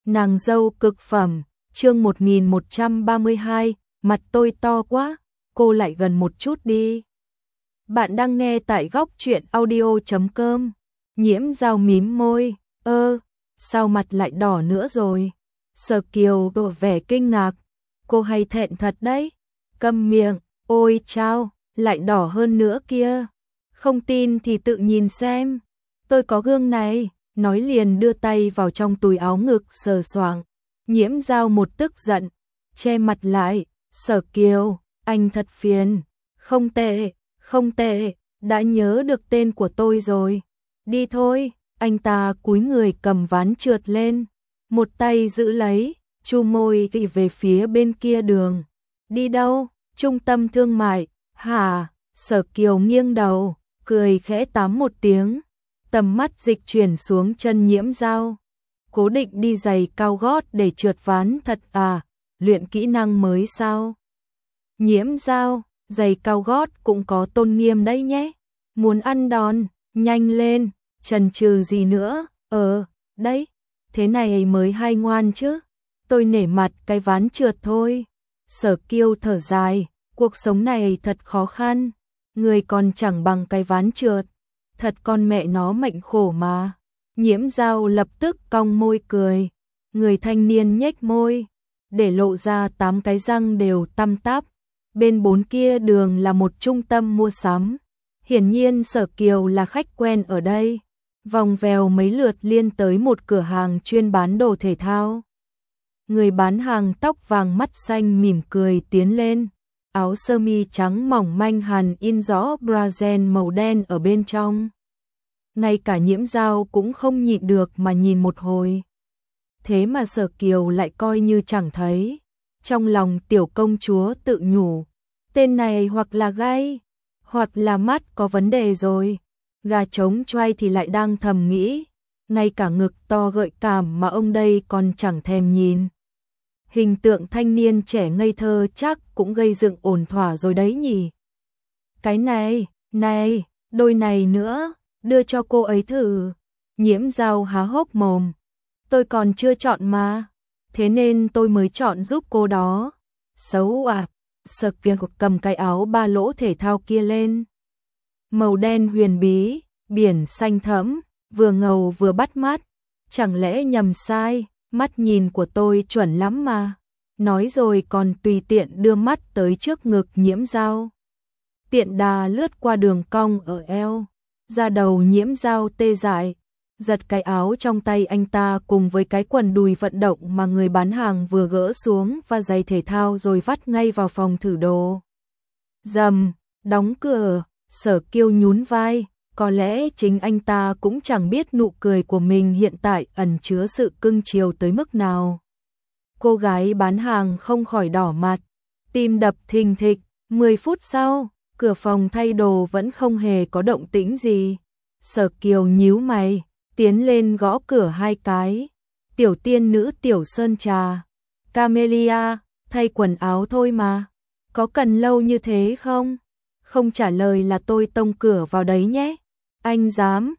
Nàng dâu cực phẩm, chương 1132, mặt tôi to quá, cô lại gần một chút đi. Bạn đang nghe tại góc truyện audio.com. Nhiễm Dao mím môi, sao mặt lại đỏ nữa rồi? Sở Kiều đổ vẻ kinh ngạc, cô hay thẹn thật đấy. Câm miệng, ôi chao, lại đỏ hơn nữa kia. Không tin thì tự nhìn xem, tôi có gương này. Nói liền đưa tay vào trong túi áo ngực sờ soạng. Nhiễm Dao một tức giận, che mặt lại. Sở Kiều, anh thật phiền. Không tệ, không tệ, đã nhớ được tên của tôi rồi. Đi thôi. Anh ta cúi người cầm ván trượt lên, một tay giữ lấy, chu môi thì về phía bên kia đường. Đi đâu? Trung tâm thương mại. Hả? Sở Kiều nghiêng đầu, cười khẽ tám một tiếng. Tầm mắt dịch chuyển xuống chân Nhiễm Dao. Cố định đi giày cao gót để trượt ván thật à? Luyện kỹ năng mới sao? Nhiễm Dao, giày cao gót cũng có tôn nghiêm đấy nhé. Muốn ăn đòn, nhanh lên, chần chừ gì nữa? Đấy, thế này mới hay ngoan chứ. Tôi nể mặt cái ván trượt thôi. Sở Kiều thở dài, cuộc sống này thật khó khăn. Người còn chẳng bằng cái ván trượt. Thật con mẹ nó mệnh khổ mà. Nhiễm Dao lập tức cong môi cười. Người thanh niên nhếch môi, để lộ ra 8 cái răng đều tăm tắp. Bên bốn kia đường là một trung tâm mua sắm. Hiển nhiên Sở Kiều là khách quen ở đây. Vòng vèo mấy lượt liên tới một cửa hàng chuyên bán đồ thể thao. Người bán hàng tóc vàng mắt xanh mỉm cười tiến lên. Áo sơ mi trắng mỏng manh hàn in rõ brazen màu đen ở bên trong. Ngay cả Nhiễm Dao cũng không nhịn được mà nhìn một hồi. Thế mà Sở Kiều lại coi như chẳng thấy. Trong lòng tiểu công chúa tự nhủ, tên này hoặc là gay, hoặc là mắt có vấn đề rồi. Gà trống choai thì lại đang thầm nghĩ, ngay cả ngực to gợi cảm mà ông đây còn chẳng thèm nhìn. Hình tượng thanh niên trẻ ngây thơ chắc cũng gây dựng ổn thỏa rồi đấy nhỉ. Cái này, đôi này nữa, đưa cho cô ấy thử. Nhiễm Dao há hốc mồm. Tôi còn chưa chọn mà, thế nên tôi mới chọn giúp cô đó. Xấu à. Sở Kiều cầm cái áo ba lỗ thể thao kia lên. Màu đen huyền bí, biển xanh thẫm, vừa ngầu vừa bắt mắt. Chẳng lẽ nhầm sai, mắt nhìn của tôi chuẩn lắm mà. Nói rồi còn tùy tiện đưa mắt tới trước ngực Nhiễm Dao. Tiện đà lướt qua đường cong ở eo. Da đầu Nhiễm Dao tê dại. Giật cái áo trong tay anh ta cùng với cái quần đùi vận động mà người bán hàng vừa gỡ xuống và giày thể thao rồi vắt ngay vào phòng thử đồ. Rầm, đóng cửa. Sở Kiều nhún vai, có lẽ chính anh ta cũng chẳng biết nụ cười của mình hiện tại ẩn chứa sự cưng chiều tới mức nào. Cô gái bán hàng không khỏi đỏ mặt, tim đập thình thịch. 10 phút sau, cửa phòng thay đồ vẫn không hề có động tĩnh gì. Sở Kiều nhíu mày, tiến lên gõ cửa 2 cái. Tiểu tiên nữ Tiểu Sơn Trà. Camellia, thay quần áo thôi mà. Có cần lâu như thế không? Không trả lời là tôi tông cửa vào đấy nhé. Anh dám,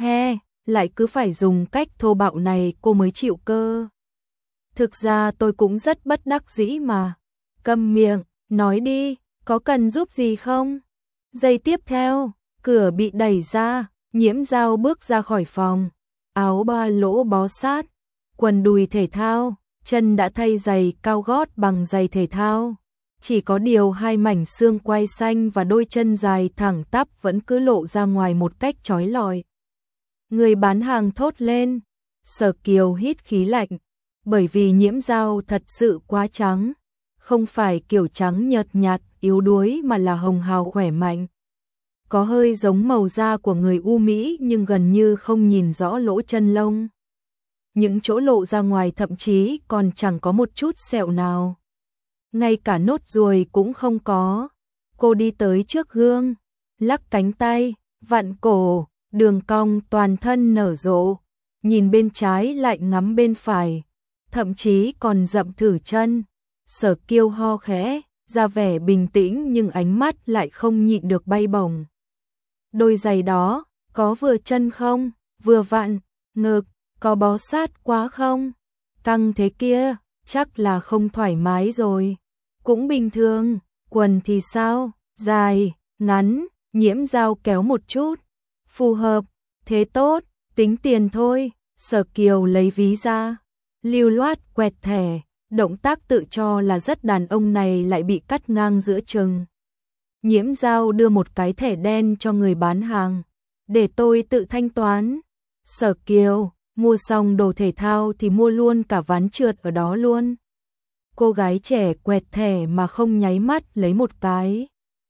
lại cứ phải dùng cách thô bạo này cô mới chịu cơ. Thực ra tôi cũng rất bất đắc dĩ mà. Câm miệng, nói đi, có cần giúp gì không? Giây tiếp theo, cửa bị đẩy ra, Nhiễm Dao bước ra khỏi phòng. Áo ba lỗ bó sát, quần đùi thể thao, chân đã thay giày cao gót bằng giày thể thao. Chỉ có điều 2 mảnh xương quai xanh và đôi chân dài thẳng tắp vẫn cứ lộ ra ngoài một cách chói lọi. Người bán hàng thốt lên. Sở Kiều hít khí lạnh, bởi vì Nhiễm Dao thật sự quá trắng. Không phải kiểu trắng nhợt nhạt, yếu đuối mà là hồng hào khỏe mạnh. Có hơi giống màu da của người U Mỹ nhưng gần như không nhìn rõ lỗ chân lông. Những chỗ lộ ra ngoài thậm chí còn chẳng có một chút sẹo nào. Ngay cả nốt ruồi cũng không có. Cô đi tới trước gương, lắc cánh tay, vặn cổ, đường cong toàn thân nở rộ. Nhìn bên trái lại ngắm bên phải, thậm chí còn dậm thử chân. Sở Kiều ho khẽ, ra vẻ bình tĩnh nhưng ánh mắt lại không nhịn được bay bổng. Đôi giày đó, có vừa chân không? Vừa vặn, ngực, có bó sát quá không? căng thế kia, chắc là không thoải mái rồi. Cũng bình thường, quần thì sao, dài, ngắn, Nhiễm Dao kéo một chút. Phù hợp, thế tốt, tính tiền thôi. Sở Kiều lấy ví ra, lưu loát quẹt thẻ, động tác tự cho là rất đàn ông này lại bị cắt ngang giữa chừng. Nhiễm Dao đưa một cái thẻ đen cho người bán hàng, để tôi tự thanh toán. Sở Kiều, mua xong đồ thể thao thì mua luôn cả ván trượt ở đó luôn. Cô gái trẻ quẹt thẻ mà không nháy mắt lấy một cái.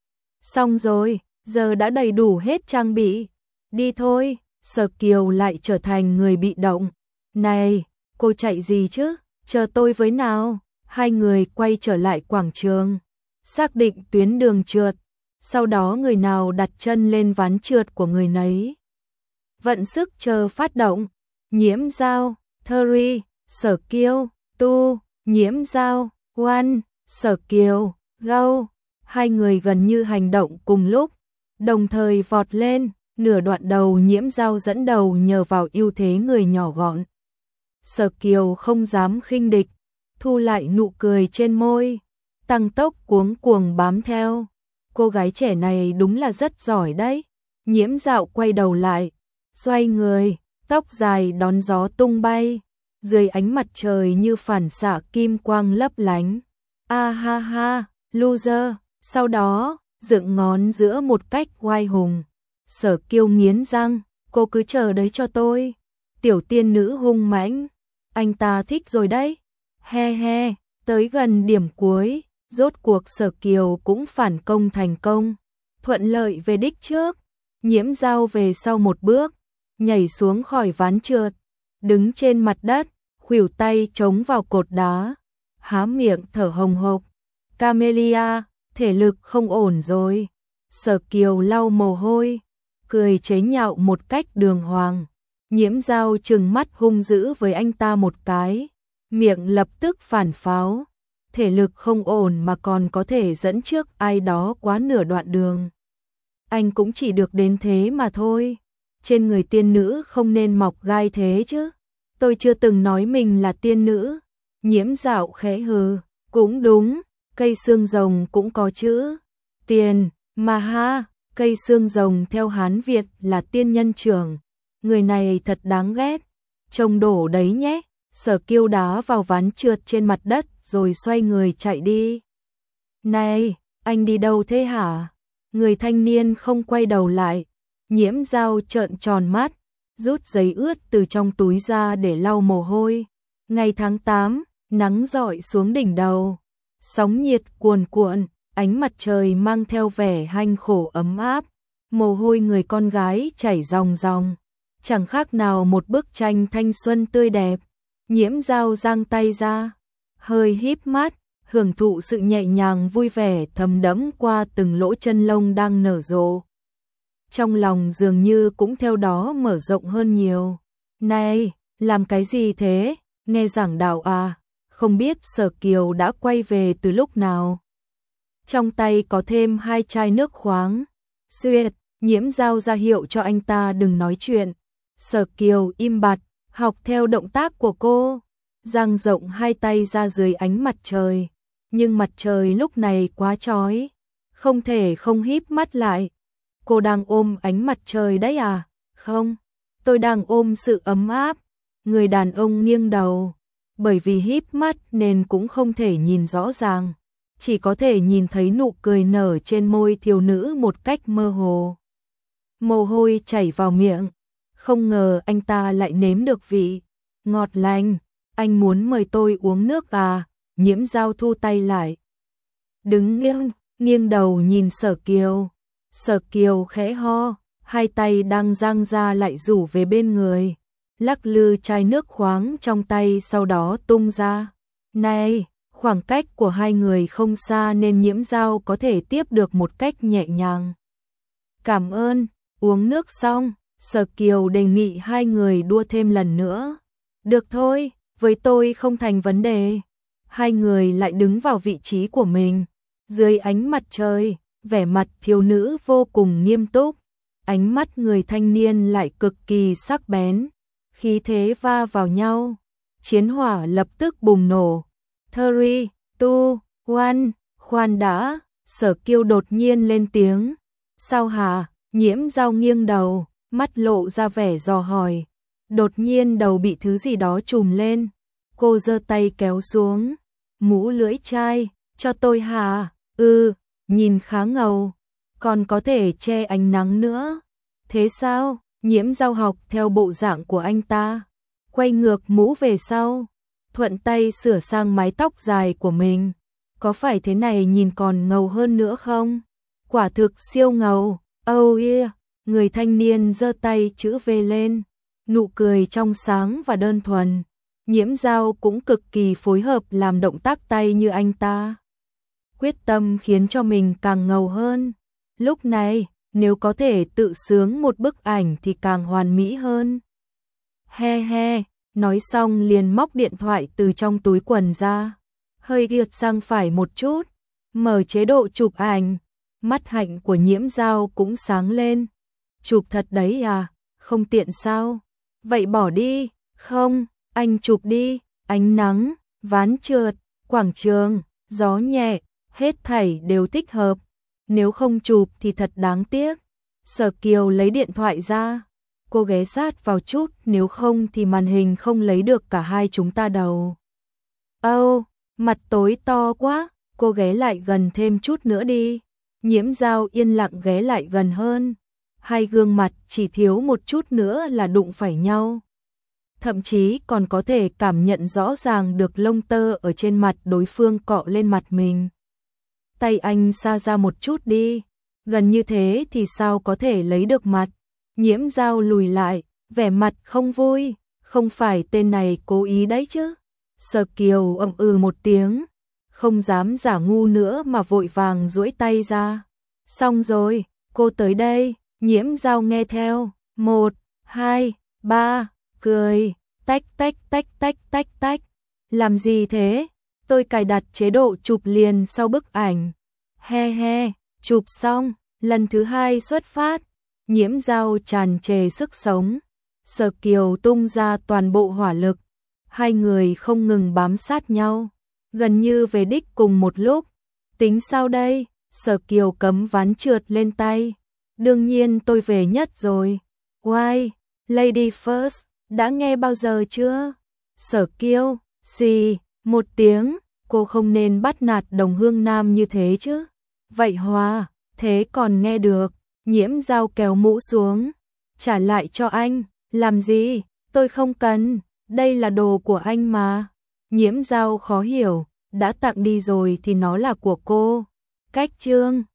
Xong rồi, giờ đã đầy đủ hết trang bị. Đi thôi. Sở Kiều lại trở thành người bị động. Này, cô chạy gì chứ? Chờ tôi với nào. Hai người quay trở lại quảng trường, xác định tuyến đường trượt. Sau đó người nào đặt chân lên ván trượt của người nấy. Vận sức chờ phát động. Nhiễm Dao, Thuri, Sở Kiều, Tu, Nhiễm Dao, One, Sở Kiều, Go. Hai người gần như hành động cùng lúc, đồng thời vọt lên. Nửa đoạn đầu Nhiễm Dao dẫn đầu nhờ vào ưu thế người nhỏ gọn. Sở Kiều không dám khinh địch, thu lại nụ cười trên môi, tăng tốc cuống cuồng bám theo. Cô gái trẻ này đúng là rất giỏi đấy. Nhiễm Dao quay đầu lại, xoay người, tóc dài đón gió tung bay, dưới ánh mặt trời như phản xạ kim quang lấp lánh. A ha ha, loser. Sau đó, dựng ngón giữa một cách oai hùng. Sở Kiều nghiến răng, cô cứ chờ đấy cho tôi. Tiểu tiên nữ hung mãnh, anh ta thích rồi đấy. He he, tới gần điểm cuối, rốt cuộc Sở Kiều cũng phản công thành công, thuận lợi về đích trước. Nhiễm Dao về sau một bước, nhảy xuống khỏi ván trượt, đứng trên mặt đất, khuỷu tay chống vào cột đá, há miệng thở hồng hộc. Camelia, thể lực không ổn rồi. Sở Kiều lau mồ hôi, cười chế nhạo một cách đường hoàng. Nhiễm Dao trừng mắt hung dữ với anh ta một cái, miệng lập tức phản pháo. Thể lực không ổn mà còn có thể dẫn trước ai đó quá nửa đoạn đường. Anh cũng chỉ được đến thế mà thôi. Trên người tiên nữ không nên mọc gai thế chứ. Tôi chưa từng nói mình là tiên nữ. Nhiễm Dao khẽ hừ, cũng đúng, cây xương rồng cũng có chữ tiền mà ha. Cây xương rồng theo Hán Việt là tiên nhân trưởng. Người này thật đáng ghét. Trông đổ đấy nhé. Sở Kiều đá vào ván trượt trên mặt đất rồi xoay người chạy đi. Này, anh đi đâu thế hả? Người thanh niên không quay đầu lại. Nhiễm Dao trợn tròn mắt, rút giấy ướt từ trong túi ra để lau mồ hôi. Ngày tháng 8, nắng rọi xuống đỉnh đầu. Sóng nhiệt cuồn cuộn, ánh mặt trời mang theo vẻ hanh khổ ấm áp. Mồ hôi người con gái chảy ròng ròng, chẳng khác nào một bức tranh thanh xuân tươi đẹp. Nhiễm Dao giang tay ra, hơi híp mắt, hưởng thụ sự nhẹ nhàng vui vẻ thấm đẫm qua từng lỗ chân lông đang nở rộ. Trong lòng dường như cũng theo đó mở rộng hơn nhiều. Này, làm cái gì thế? Nghe giảng đạo à? Không biết Sở Kiều đã quay về từ lúc nào. Trong tay có thêm 2 chai nước khoáng. Xuyệt, Nhiễm Dao ra hiệu cho anh ta đừng nói chuyện. Sở Kiều im bặt, học theo động tác của cô, dang rộng 2 tay ra dưới ánh mặt trời. Nhưng mặt trời lúc này quá chói, không thể không híp mắt lại. Cô đang ôm ánh mặt trời đấy à? Không, tôi đang ôm sự ấm áp. Người đàn ông nghiêng đầu, bởi vì híp mắt nên cũng không thể nhìn rõ ràng, chỉ có thể nhìn thấy nụ cười nở trên môi thiếu nữ một cách mơ hồ. Mồ hôi chảy vào miệng, không ngờ anh ta lại nếm được vị ngọt lành. Anh muốn mời tôi uống nước à? Nhiễm Dao thu tay lại, đứng nghiêng đầu nhìn Sở Kiều. Sở Kiều khẽ ho, 2 tay đang dang ra lại rủ về bên người, lắc lư chai nước khoáng trong tay sau đó tung ra. Này, khoảng cách của hai người không xa nên Nhiễm Dao có thể tiếp được một cách nhẹ nhàng. Cảm ơn. Uống nước xong, Sở Kiều đề nghị hai người đua thêm lần nữa. Được thôi, với tôi không thành vấn đề. Hai người lại đứng vào vị trí của mình. Dưới ánh mặt trời, vẻ mặt thiếu nữ vô cùng nghiêm túc. Ánh mắt người thanh niên lại cực kỳ sắc bén. Khí thế va vào nhau, chiến hỏa lập tức bùng nổ. 3, 2, 1, khoan đã, Sở Kiều đột nhiên lên tiếng. Sao hả? Nhiễm Dao nghiêng đầu, mắt lộ ra vẻ dò hỏi. Đột nhiên đầu bị thứ gì đó trùm lên. Cô giơ tay kéo xuống. Mũ lưỡi chai, cho tôi hả? Nhìn khá ngầu. Còn có thể che ánh nắng nữa. Thế sao? Nhiễm Dao học theo bộ dạng của anh ta. Quay ngược mũ về sau. Thuận tay sửa sang mái tóc dài của mình. Có phải thế này nhìn còn ngầu hơn nữa không? Quả thực siêu ngầu. Oh yeah. Người thanh niên giơ tay chữ V lên. Nụ cười trong sáng và đơn thuần. Nhiễm Dao cũng cực kỳ phối hợp làm động tác tay như anh ta. Quyết tâm khiến cho mình càng ngầu hơn. Lúc này, nếu có thể tự sướng một bức ảnh thì càng hoàn mỹ hơn. He he, nói xong liền móc điện thoại từ trong túi quần ra. Hơi ghiệt sang phải một chút, mở chế độ chụp ảnh. Mắt hạnh của Nhiễm Dao cũng sáng lên. Chụp thật đấy à, không tiện sao? Vậy bỏ đi. Không, anh chụp đi. Ánh nắng, ván trượt, quảng trường, gió nhẹ, hết thảy đều thích hợp. Nếu không chụp thì thật đáng tiếc. Sở Kiều lấy điện thoại ra. Cô ghé sát vào chút, nếu không thì màn hình không lấy được cả hai chúng ta đâu. Mặt tối to quá, cô ghé lại gần thêm chút nữa đi. Nhiễm Dao yên lặng ghé lại gần hơn. Hai gương mặt chỉ thiếu một chút nữa là đụng phải nhau. Thậm chí còn có thể cảm nhận rõ ràng được lông tơ ở trên mặt đối phương cọ lên mặt mình. Tay anh xa ra một chút đi. Gần như thế thì sao có thể lấy được mặt. Nhiễm Dao lùi lại, vẻ mặt không vui. Không phải tên này cố ý đấy chứ. Sở Kiều một tiếng. Không dám giả ngu nữa mà vội vàng duỗi tay ra. Xong rồi, cô tới đây. Nhiễm Dao nghe theo. 1, 2, 3, cười. Tách tách tách tách tách tách. Làm gì thế? Tôi cài đặt chế độ chụp liền sau bức ảnh. He he, chụp xong, lần thứ hai xuất phát. Nhiễm Dao tràn trề sức sống. Sở Kiều tung ra toàn bộ hỏa lực. Hai người không ngừng bám sát nhau. Gần như về đích cùng một lúc. Tính sao đây? Sở Kiều cấm ván trượt lên tay. Đương nhiên tôi về nhất rồi. Why? Lady first, đã nghe bao giờ chưa? Sở Kiều, xì, một tiếng, cô không nên bắt nạt đồng hương nam như thế chứ. Vậy Hòa, thế còn nghe được. Nhiễm Dao kéo mũ xuống. Trả lại cho anh. Làm gì? Tôi không cần. Đây là đồ của anh mà. Nhiễm Dao khó hiểu. Đã tặng đi rồi thì nó là của cô. Cách chương